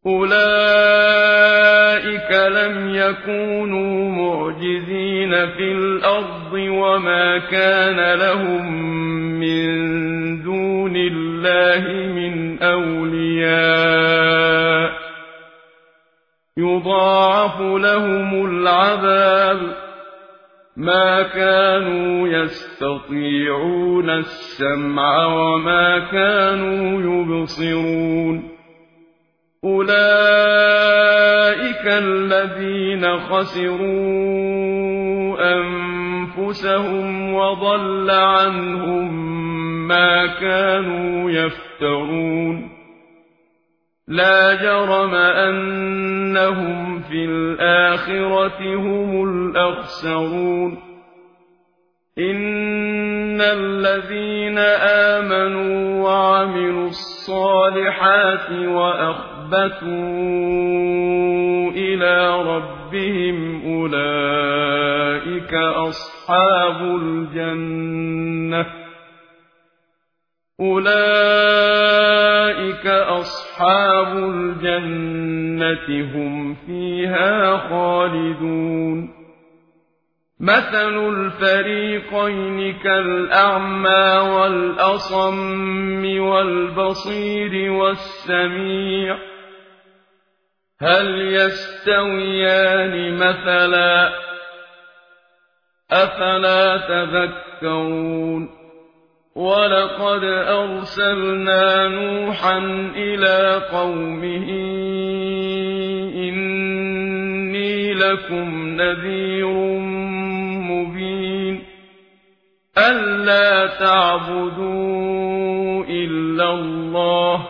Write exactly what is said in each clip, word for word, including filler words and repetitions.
أولئك لم يكونوا معجزين في الأرض وما كان لهم من دون الله من أولياء يضاعف لهم العذاب ما كانوا يستطيعون السمع وما كانوا يبصرون أولئك الذين خسروا أنفسهم وضل عنهم ما كانوا يفترون لا جرم أنهم في الآخرة هم الأخسرون إن الذين آمنوا وعملوا الصالحات وأخبتوا إلى ربهم أولئك أصحاب الجنة أولئك أصحاب الجنة هم فيها خالدون مثل الفريقين كالأعمى والأصم والبصير والسميع هل يستويان مثلا أفلا تذكرون ولقد أرسلنا نوحا إلى قومه إني لكم نذير مبين ألا تعبدوا إلا الله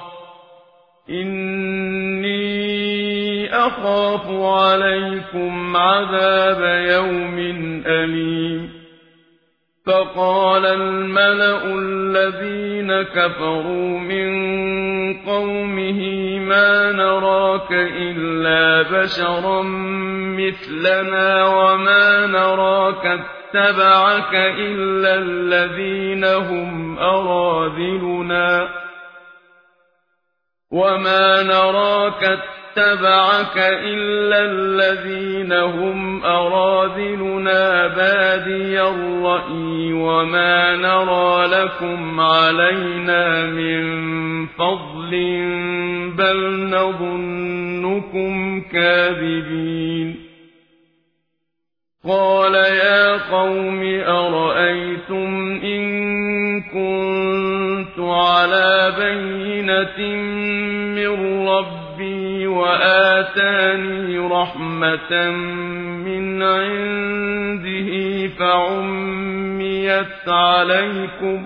إني أخاف عليكم عذاب يوم أليم فقال الملأ الذين كفروا من قومه ما نراك إلا بشرا مثلنا وما نراك اتبعك إلا الذين هم أراذلنا وما نراك اتبعك إلا الذين هم أراذلنا بادي الرأي وما نرى لكم علينا من فضل بل نظنكم كاذبين قال يا قوم أرأيتم إن كنت على بينة من ربي وآتاني رحمة من عنده فعميت عليكم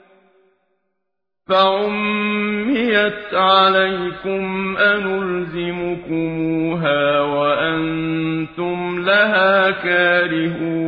فعميت عليكم أنلزمكموها وأنتم لها كارهون